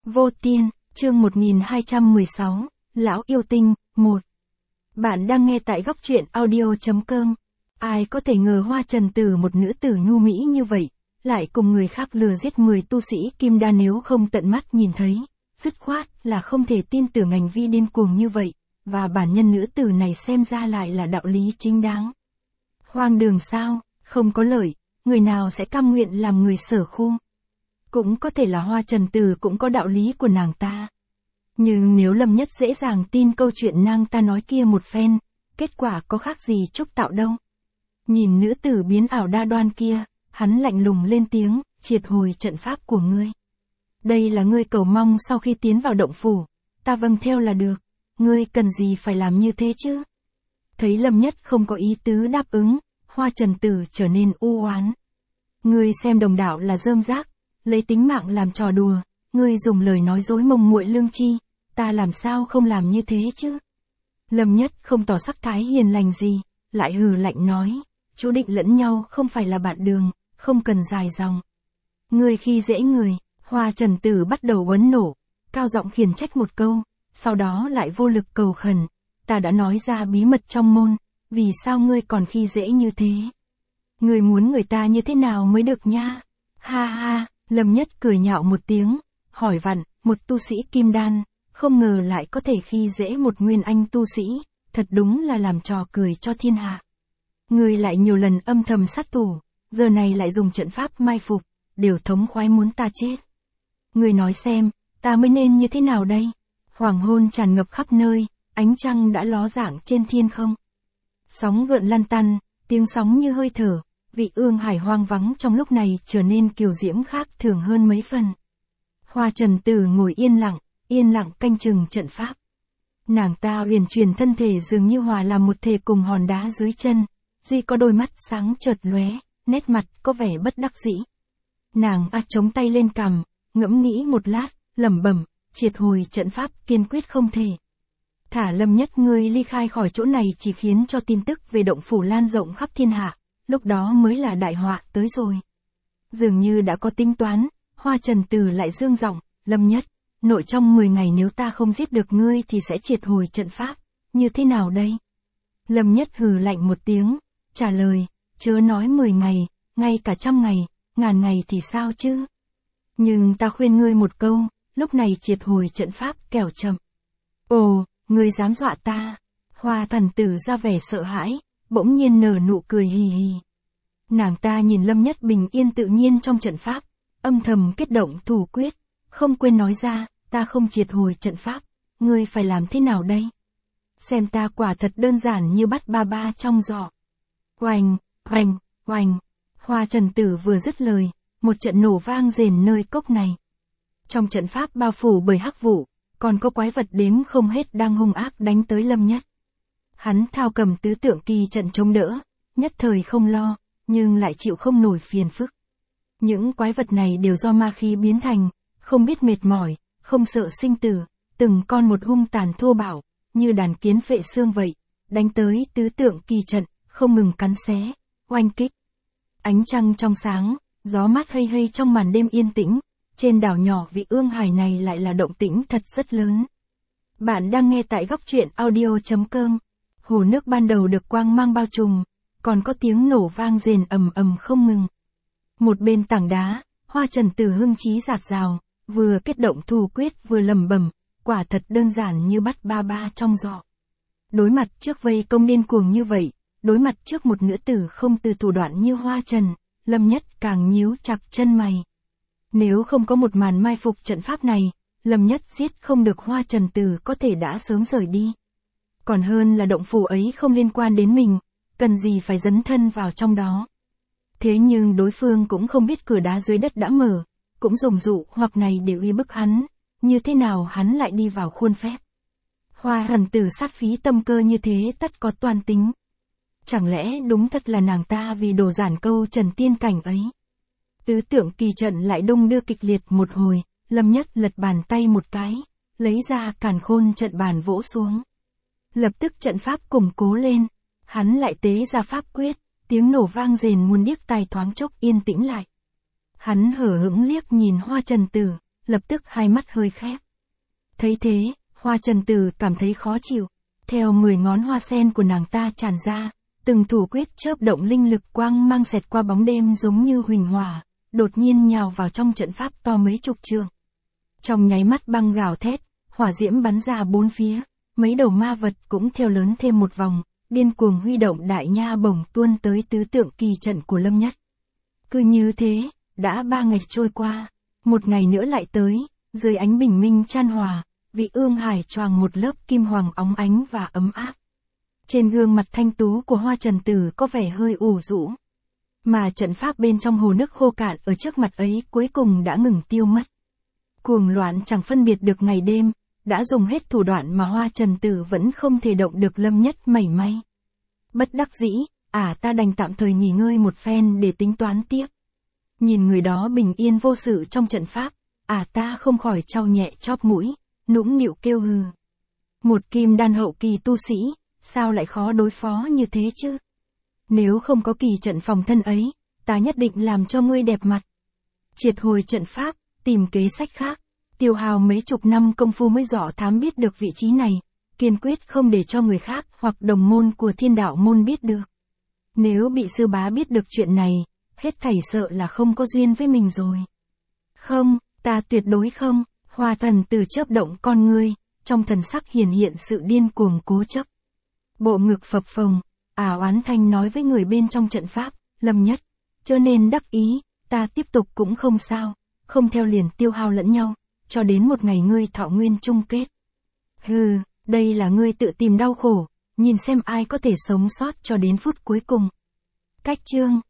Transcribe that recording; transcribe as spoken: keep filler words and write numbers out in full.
Vô Tiên, chương một nghìn hai trăm mười sáu, Lão Yêu Tinh, một. Bạn đang nghe tại góc truyện audio chấm com. Ai có thể ngờ Hoa Trần từ một nữ tử nhu mỹ như vậy, lại cùng người khác lừa giết mười tu sĩ kim đan, nếu không tận mắt nhìn thấy, dứt khoát là không thể tin tưởng hành vi điên cuồng như vậy, và bản nhân nữ tử này xem ra lại là đạo lý chính đáng. Hoang đường sao, không có lợi, người nào sẽ cam nguyện làm người sở khu. Cũng có thể là Hoa Trần Từ cũng có đạo lý của nàng ta. Nhưng nếu Lâm Nhất dễ dàng tin câu chuyện nàng ta nói kia một phen, kết quả có khác gì Trúc Tạo đâu. Nhìn nữ tử biến ảo đa đoan kia, hắn lạnh lùng lên tiếng, triệt hồi trận pháp của ngươi. Đây là ngươi cầu mong sau khi tiến vào động phủ, ta vâng theo là được, ngươi cần gì phải làm như thế chứ? Thấy Lâm Nhất không có ý tứ đáp ứng, Hoa Trần Tử trở nên u oán. Ngươi xem đồng đạo là rơm rác, lấy tính mạng làm trò đùa, ngươi dùng lời nói dối mông muội lương chi, ta làm sao không làm như thế chứ? Lâm Nhất không tỏ sắc thái hiền lành gì, lại hừ lạnh nói, chú định lẫn nhau không phải là bạn đường, không cần dài dòng. Ngươi khi dễ người, Hoa Trần Tử bắt đầu uốn nổ, cao giọng khiển trách một câu, sau đó lại vô lực cầu khẩn, ta đã nói ra bí mật trong môn, vì sao ngươi còn khi dễ như thế? Ngươi muốn người ta như thế nào mới được nha? Ha ha, Lâm Nhất cười nhạo một tiếng, hỏi vặn, một tu sĩ kim đan, không ngờ lại có thể khi dễ một nguyên anh tu sĩ, thật đúng là làm trò cười cho thiên hạ. Ngươi lại nhiều lần âm thầm sát thủ, giờ này lại dùng trận pháp mai phục, đều thống khoái muốn ta chết. Ngươi nói xem, ta mới nên như thế nào đây? Hoàng hôn tràn ngập khắp nơi, ánh trăng đã ló dạng trên thiên không. Sóng gợn lăn tăn, tiếng sóng như hơi thở, vị ương hải hoang vắng trong lúc này trở nên kiều diễm khác thường hơn mấy phần. Hoa Trần Tử ngồi yên lặng, yên lặng canh chừng trận pháp. Nàng ta huyền chuyển thân thể dường như hòa làm một thể cùng hòn đá dưới chân, duy có đôi mắt sáng chợt lóe, nét mặt có vẻ bất đắc dĩ. Nàng a chống tay lên cằm, ngẫm nghĩ một lát, lẩm bẩm, triệt hồi trận pháp kiên quyết không thể. Thả Lâm Nhất ngươi ly khai khỏi chỗ này chỉ khiến cho tin tức về động phủ lan rộng khắp thiên hạ, lúc đó mới là đại họa tới rồi. Dường như đã có tính toán, Hoa Trần Tử lại dương giọng, Lâm Nhất, nội trong mười ngày nếu ta không giết được ngươi thì sẽ triệt hồi trận pháp, như thế nào đây? Lâm Nhất hừ lạnh một tiếng, trả lời, chớ nói mười ngày, ngay cả trăm ngày, ngàn ngày thì sao chứ? Nhưng ta khuyên ngươi một câu, lúc này triệt hồi trận pháp kẻo chậm. Ồ, ngươi dám dọa ta? Hoa Thần Tử ra vẻ sợ hãi, bỗng nhiên nở nụ cười hì hì. Nàng ta nhìn Lâm Nhất bình yên tự nhiên trong trận pháp, âm thầm kết động thủ quyết, không quên nói ra, ta không triệt hồi trận pháp, ngươi phải làm thế nào đây? Xem ta quả thật đơn giản như bắt ba ba trong giỏ. Oanh, oanh, oanh, Hoa Trần Tử vừa dứt lời, một trận nổ vang rền nơi cốc này. Trong trận pháp bao phủ bởi hắc vụ, còn có quái vật đếm không hết đang hung ác đánh tới Lâm Nhất. Hắn thao cầm tứ tượng kỳ trận chống đỡ, nhất thời không lo, nhưng lại chịu không nổi phiền phức. Những quái vật này đều do ma khí biến thành, không biết mệt mỏi, không sợ sinh tử, từng con một hung tàn thô bạo, như đàn kiến phệ xương vậy, đánh tới tứ tượng kỳ trận, không ngừng cắn xé, oanh kích. Ánh trăng trong sáng, gió mát hây hây trong màn đêm yên tĩnh, trên đảo nhỏ vị ương hải này lại là động tĩnh thật rất lớn. Bạn đang nghe tại góc truyện audio chấm com. Hồ nước ban đầu được quang mang bao trùm, còn có tiếng nổ vang rền ầm ầm không ngừng. Một bên tảng đá, Hoa Trần Tử hưng chí rạt rào, vừa kết động thủ quyết vừa lẩm bẩm, quả thật đơn giản như bắt ba ba trong giỏ. Đối mặt trước vây công điên cuồng như vậy, đối mặt trước một nữ tử không từ thủ đoạn như Hoa Trần, Lâm Nhất càng nhíu chặt chân mày. Nếu không có một màn mai phục trận pháp này, Lâm Nhất giết không được Hoa Trần Tử có thể đã sớm rời đi. Còn hơn là động phủ ấy không liên quan đến mình, cần gì phải dấn thân vào trong đó. Thế nhưng đối phương cũng không biết cửa đá dưới đất đã mở, cũng dùng dụ hoặc này để uy bức hắn, như thế nào hắn lại đi vào khuôn phép. Hoa Trần Tử sát phí tâm cơ như thế tất có toan tính. Chẳng lẽ đúng thật là nàng ta vì đồ giản câu trần tiên cảnh ấy. Tứ tượng kỳ trận lại đung đưa kịch liệt một hồi, Lâm Nhất lật bàn tay một cái, lấy ra càn khôn trận bàn vỗ xuống. Lập tức trận pháp củng cố lên, hắn lại tế ra pháp quyết, tiếng nổ vang rền muôn điếc tai thoáng chốc yên tĩnh lại. Hắn hở hững liếc nhìn Hoa Trần Tử, lập tức hai mắt hơi khép. Thấy thế, Hoa Trần Tử cảm thấy khó chịu. Theo mười ngón hoa sen của nàng ta tràn ra, từng thủ quyết chớp động linh lực quang mang xẹt qua bóng đêm giống như huỳnh hỏa, đột nhiên nhào vào trong trận pháp to mấy chục trượng. Trong nháy mắt băng gào thét, hỏa diễm bắn ra bốn phía, mấy đầu ma vật cũng theo lớn thêm một vòng, điên cuồng huy động đại nha bổng tuôn tới tứ tượng kỳ trận của Lâm Nhất. Cứ như thế, đã ba ngày trôi qua, một ngày nữa lại tới, dưới ánh bình minh chan hòa, vị ương hải choàng một lớp kim hoàng óng ánh và ấm áp. Trên gương mặt thanh tú của Hoa Trần Tử có vẻ hơi ủ rũ. Mà trận pháp bên trong hồ nước khô cạn ở trước mặt ấy cuối cùng đã ngừng tiêu mất. Cuồng loạn chẳng phân biệt được ngày đêm, đã dùng hết thủ đoạn mà Hoa Trần Tử vẫn không thể động được Lâm Nhất mảy may. Bất đắc dĩ, à ta đành tạm thời nghỉ ngơi một phen để tính toán tiếp. Nhìn người đó bình yên vô sự trong trận pháp, à ta không khỏi trao nhẹ chóp mũi, nũng nịu kêu hừ. Một kim đan hậu kỳ tu sĩ, sao lại khó đối phó như thế chứ? Nếu không có kỳ trận phòng thân ấy, ta nhất định làm cho ngươi đẹp mặt. Triệt hồi trận pháp, tìm kế sách khác, tiêu hào mấy chục năm công phu mới dò thám biết được vị trí này, kiên quyết không để cho người khác hoặc đồng môn của Thiên Đạo môn biết được. Nếu bị sư bá biết được chuyện này, hết thảy sợ là không có duyên với mình rồi. Không, ta tuyệt đối không. Hoa Trần Tử chớp động con ngươi, trong thần sắc hiển hiện sự điên cuồng cố chấp. Bộ ngực phập phồng, ảo oán thanh nói với người bên trong trận pháp, Lâm Nhất, chớ nên đắc ý, ta tiếp tục cũng không sao, không theo liền tiêu hao lẫn nhau, cho đến một ngày ngươi thọ nguyên chung kết. Hừ, đây là ngươi tự tìm đau khổ, nhìn xem ai có thể sống sót cho đến phút cuối cùng. Cách chương